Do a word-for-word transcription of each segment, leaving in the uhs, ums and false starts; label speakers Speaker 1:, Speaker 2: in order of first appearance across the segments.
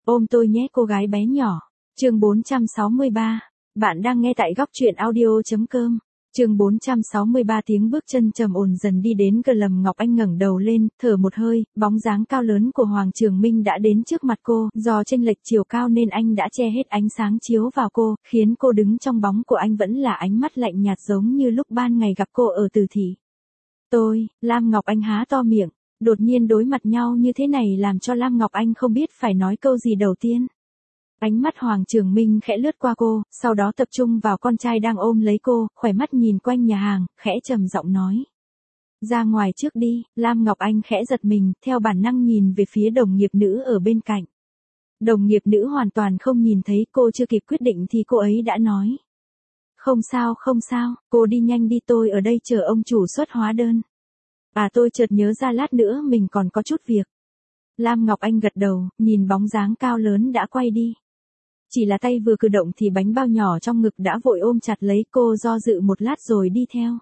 Speaker 1: Ôm tôi nhé cô gái bé nhỏ. Chương bốn trăm sáu mươi ba. Bạn đang nghe tại góc truyện audio.com. Chương bốn trăm sáu mươi ba. Tiếng bước chân trầm ổn dần đi đến gần Lâm Ngọc Anh ngẩng đầu lên, thở một hơi, bóng dáng cao lớn của Hoàng Trường Minh đã đến trước mặt cô, do chênh lệch chiều cao nên anh đã che hết ánh sáng chiếu vào cô, khiến cô đứng trong bóng của anh vẫn là ánh mắt lạnh nhạt giống như lúc ban ngày gặp cô ở Từ Thị. Tôi, Lam Ngọc Anh há to miệng, đột nhiên đối mặt nhau như thế này làm cho Lam Ngọc Anh không biết phải nói câu gì đầu tiên. Ánh mắt Hoàng Trường Minh khẽ lướt qua cô, sau đó tập trung vào con trai đang ôm lấy cô, khỏe mắt nhìn quanh nhà hàng, khẽ trầm giọng nói. Ra ngoài trước đi. Lam Ngọc Anh khẽ giật mình, theo bản năng nhìn về phía đồng nghiệp nữ ở bên cạnh. Đồng nghiệp nữ hoàn toàn không nhìn thấy cô, chưa kịp quyết định thì cô ấy đã nói. Không sao không sao, cô đi nhanh đi, tôi ở đây chờ ông chủ xuất hóa đơn. À tôi chợt nhớ ra lát nữa mình còn có chút việc. Lam Ngọc Anh gật đầu, nhìn bóng dáng cao lớn đã quay đi. Chỉ là tay vừa cử động thì bánh bao nhỏ trong ngực đã vội ôm chặt lấy cô, do dự một lát rồi đi theo.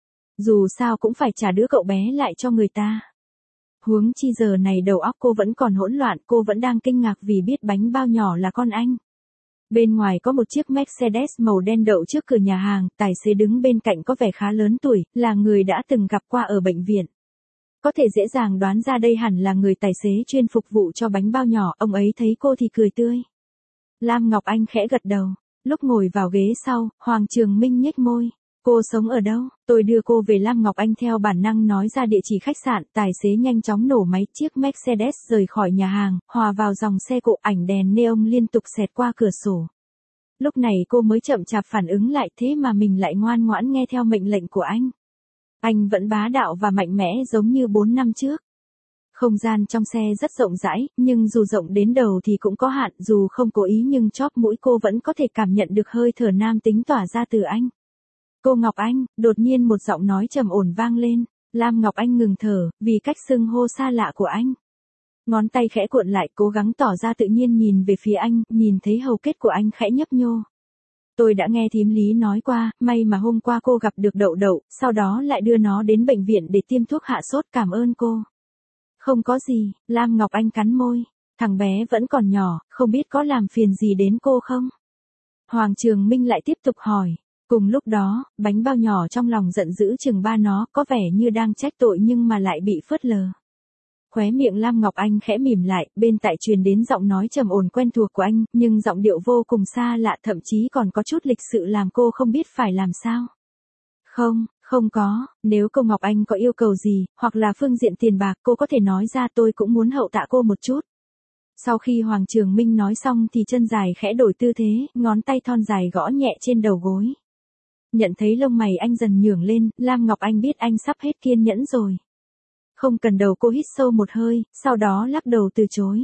Speaker 1: Dù sao cũng phải trả đứa cậu bé lại cho người ta. Huống chi giờ này đầu óc cô vẫn còn hỗn loạn, cô vẫn đang kinh ngạc vì biết bánh bao nhỏ là con anh. Bên ngoài có một chiếc Mercedes màu đen đậu trước cửa nhà hàng, tài xế đứng bên cạnh có vẻ khá lớn tuổi, là người đã từng gặp qua ở bệnh viện. Có thể dễ dàng đoán ra đây hẳn là người tài xế chuyên phục vụ cho bánh bao nhỏ, ông ấy thấy cô thì cười tươi. Lam Ngọc Anh khẽ gật đầu, lúc ngồi vào ghế sau, Hoàng Trường Minh nhếch môi. Cô sống ở đâu? Tôi đưa cô về. Lam Ngọc Anh theo bản năng nói ra địa chỉ khách sạn, tài xế nhanh chóng nổ máy, chiếc Mercedes rời khỏi nhà hàng, hòa vào dòng xe cộ, ảnh đèn neon liên tục xẹt qua cửa sổ. Lúc này cô mới chậm chạp phản ứng lại, thế mà mình lại ngoan ngoãn nghe theo mệnh lệnh của anh. Anh vẫn bá đạo và mạnh mẽ giống như bốn năm trước. Không gian trong xe rất rộng rãi, nhưng dù rộng đến đầu thì cũng có hạn, dù không cố ý nhưng chóp mũi cô vẫn có thể cảm nhận được hơi thở nam tính tỏa ra từ anh. Cô Ngọc Anh, đột nhiên một giọng nói trầm ổn vang lên. Lam Ngọc Anh ngừng thở, vì cách xưng hô xa lạ của anh. Ngón tay khẽ cuộn lại, cố gắng tỏ ra tự nhiên nhìn về phía anh, nhìn thấy hầu kết của anh khẽ nhấp nhô. Tôi đã nghe thím Lý nói qua, may mà hôm qua cô gặp được Đậu Đậu, sau đó lại đưa nó đến bệnh viện để tiêm thuốc hạ sốt, cảm ơn cô. Không có gì. Lam Ngọc Anh cắn môi. Thằng bé vẫn còn nhỏ, không biết có làm phiền gì đến cô không? Hoàng Trường Minh lại tiếp tục hỏi. Cùng lúc đó, bánh bao nhỏ trong lòng giận dữ chừng ba nó, có vẻ như đang trách tội nhưng mà lại bị phớt lờ. Khóe miệng Lam Ngọc Anh khẽ mỉm lại, bên tai truyền đến giọng nói trầm ổn quen thuộc của anh, nhưng giọng điệu vô cùng xa lạ, thậm chí còn có chút lịch sự làm cô không biết phải làm sao. Không, không có, nếu cô Ngọc Anh có yêu cầu gì, hoặc là phương diện tiền bạc, cô có thể nói ra, tôi cũng muốn hậu tạ cô một chút. Sau khi Hoàng Trường Minh nói xong thì chân dài khẽ đổi tư thế, ngón tay thon dài gõ nhẹ trên đầu gối. Nhận thấy lông mày anh dần nhướng lên, Lam Ngọc Anh biết anh sắp hết kiên nhẫn rồi. Không cần đầu, cô hít sâu một hơi, sau đó lắc đầu từ chối.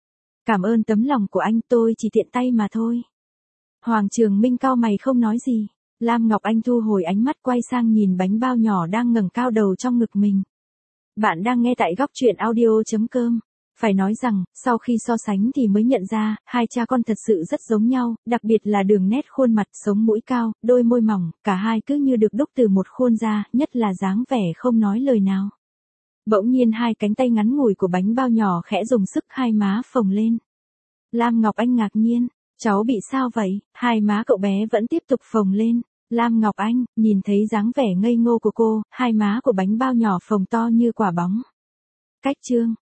Speaker 1: Cảm ơn tấm lòng của anh, tôi chỉ tiện tay mà thôi. Hoàng Trường Minh cau mày không nói gì. Lam Ngọc Anh thu hồi ánh mắt, quay sang nhìn bánh bao nhỏ đang ngẩng cao đầu trong ngực mình. Bạn đang nghe tại góc truyện audio.com. Phải nói rằng, sau khi so sánh thì mới nhận ra, hai cha con thật sự rất giống nhau, đặc biệt là đường nét khuôn mặt, sống mũi cao, đôi môi mỏng, cả hai cứ như được đúc từ một khuôn ra, nhất là dáng vẻ không nói lời nào. Bỗng nhiên hai cánh tay ngắn ngủi của bánh bao nhỏ khẽ dùng sức, hai má phồng lên. Lam Ngọc Anh ngạc nhiên, cháu bị sao vậy? Hai má cậu bé vẫn tiếp tục phồng lên. Lam Ngọc Anh, nhìn thấy dáng vẻ ngây ngô của cô, hai má của bánh bao nhỏ phồng to như quả bóng. Cách chương.